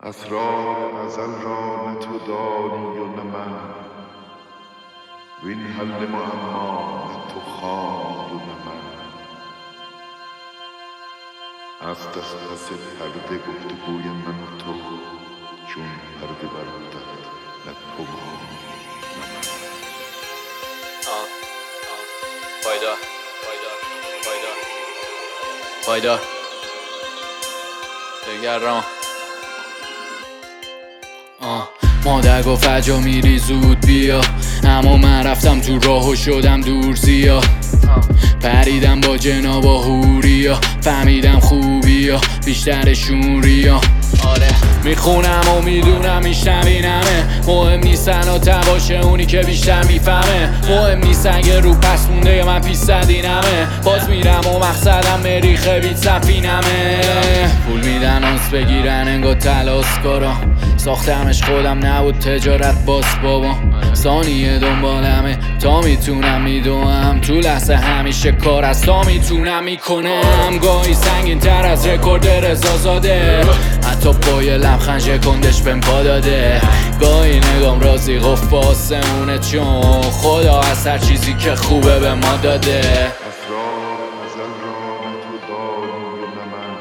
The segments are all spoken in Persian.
اسرار ازل را نه تو دانی و نه من، وین حل معما نه تو خوانی و نه من. است از پس پرده گفتگوی من و تو، چون پرده برافتد نه تو خوانی نه من. پایدار بگرم. مادر گفت عجا میری زود بیا، اما من رفتم تو راه و شدم دور زیا. پریدم با جناب و هوریا، فهمیدم خوبیا بیشترشون ریا. آره میخونم و میدونم میشنوینمه، مهم نیستن و تباشه اونی که بیشتر میفهمه. مهم نیست اگه رو پس مونده یا من پیستدینمه، باز میرم و مقصدم مریخ بیت سفینمه. پول میدن اونس بگیرن انگار تلاسکارا، ساختمش خودم نبود تجارت باز بابا. ثانیه دنبالمه تا میتونم میدونم، تو لحظه همیشه کار از تا میتونم میکنم. گاهی سنگین تر از رکورد رضا زاده، حتی با یه لبخند شکندش بهم پا داده. گاهی نگام رازی قفل آسمونه، چون خدا از هر چیزی که خوبه به ما داده. اسرار ازل را نه تو دانی و نه من،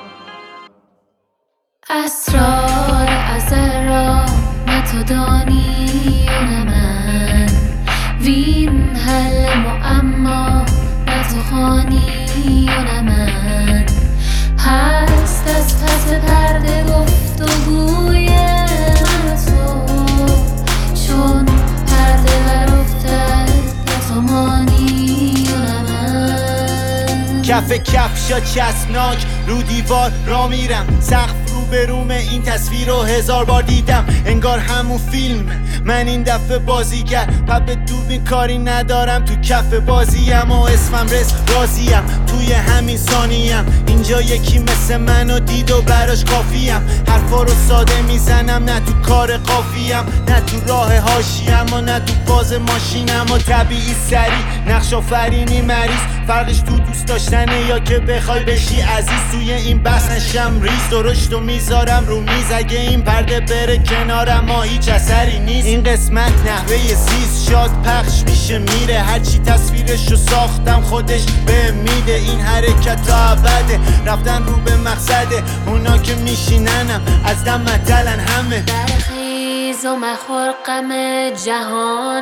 اسرار ازل را نه تو دانی و نه من، وین حل معما نه تو خوانی و نه من. هست از پس پرده گفتگوی من و تو، چون پرده برافتد نه تو مانی و نه من. کف کفشا چسبناک رو دیوار را میرم، سقف رو بروم این تصویر رو 1000 بار دیدم. انگار همون فیلم من این دفعه بازیگر، پب دوبین کاری ندارم تو کف بازیم و اسمم رس راضیم. توی همین ثانیم اینجا یکی مثل منو دید و براش کافیم. حرفا رو ساده میزنم، نه تو کار قافیم، نه تو راه حاشیم و نه تو باز ماشینم. و طبیعی سری نقش آفرینی مریض، فرقش تو دوست داشتنه یا که بخوای بشی عزیز. توی این بحث نشم ریز، درشت و میذارم رو میز. اگه این پرده بره کنارم ما هیچ اثری نیست. این قسمت نحوه زیست، شاد پخش میشه میره، هرچی تصویرشو ساختم خودش به میده. این حرکت تا ابده، رفتن رو به مقصده، اونا که میشیننم از دم مدلن همه. برخیز و مخور غم جهان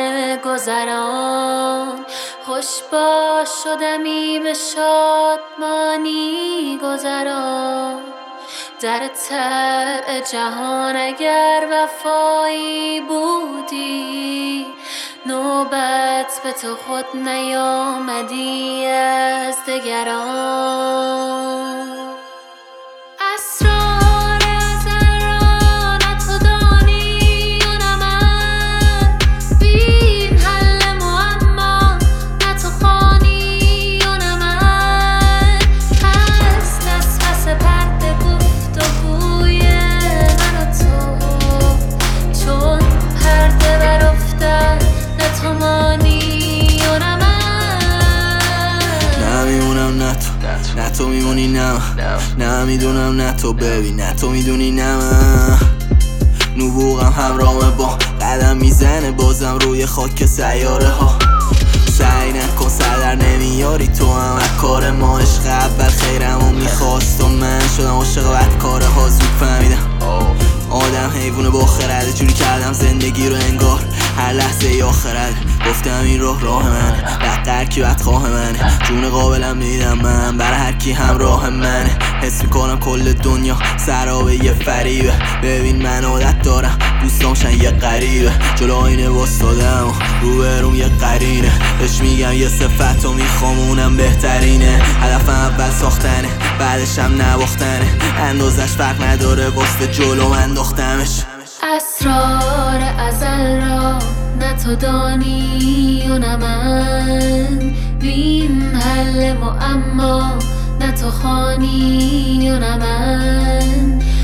گذران، خوش باش شدمی به شادمانی گذران. در طبع جهان اگر وفایی بودی، نوبت به تو خود نیامدی از دگران. اسرار ازل را نه تو دانی و نه من، وین حل معما نه تو خوانی و نه من. هست از پس پرده گفتگوی من و تو، چون پرده برافتد نه تو مانی و نه من. نمیمونم نه تو، نه تو میمونی نه من، نمیدونم نه تو ببین نه تو میدونی نه من. نبوغم همراه با قدم میزنه بازم روی خاک سیاره ها. سعی نکن سردر نمیاری تو هم از کار ما. عشق اول خیرمو میخواست و من شدم عاشق بدکاره ها. زود فهمیدم آدم حیوونه با خرده، جوری کردم زندگی رو انگار هر لحظه ی آخرده. گفتم این راه منه، دقیقه کی بدخواه منه، جون قابلم میدم من برای هر کی همراه منه. حس میکنم کل دنیا سرابه یه فریبه، ببین من عادت دارم دوستامشن یه غریبه. جلو آینه واسدادم و رو بروم یه قرینه، بهش میگم یه صفت و میخوام اونم بهترینه. هدفم اول ساختنه بعدشم نباختنه، اندازش فرق نداره واسه جلو انداختمش. اسرار ازل را نه تو دانی و نه من، وین حل معما نه تو خوانی و نه من.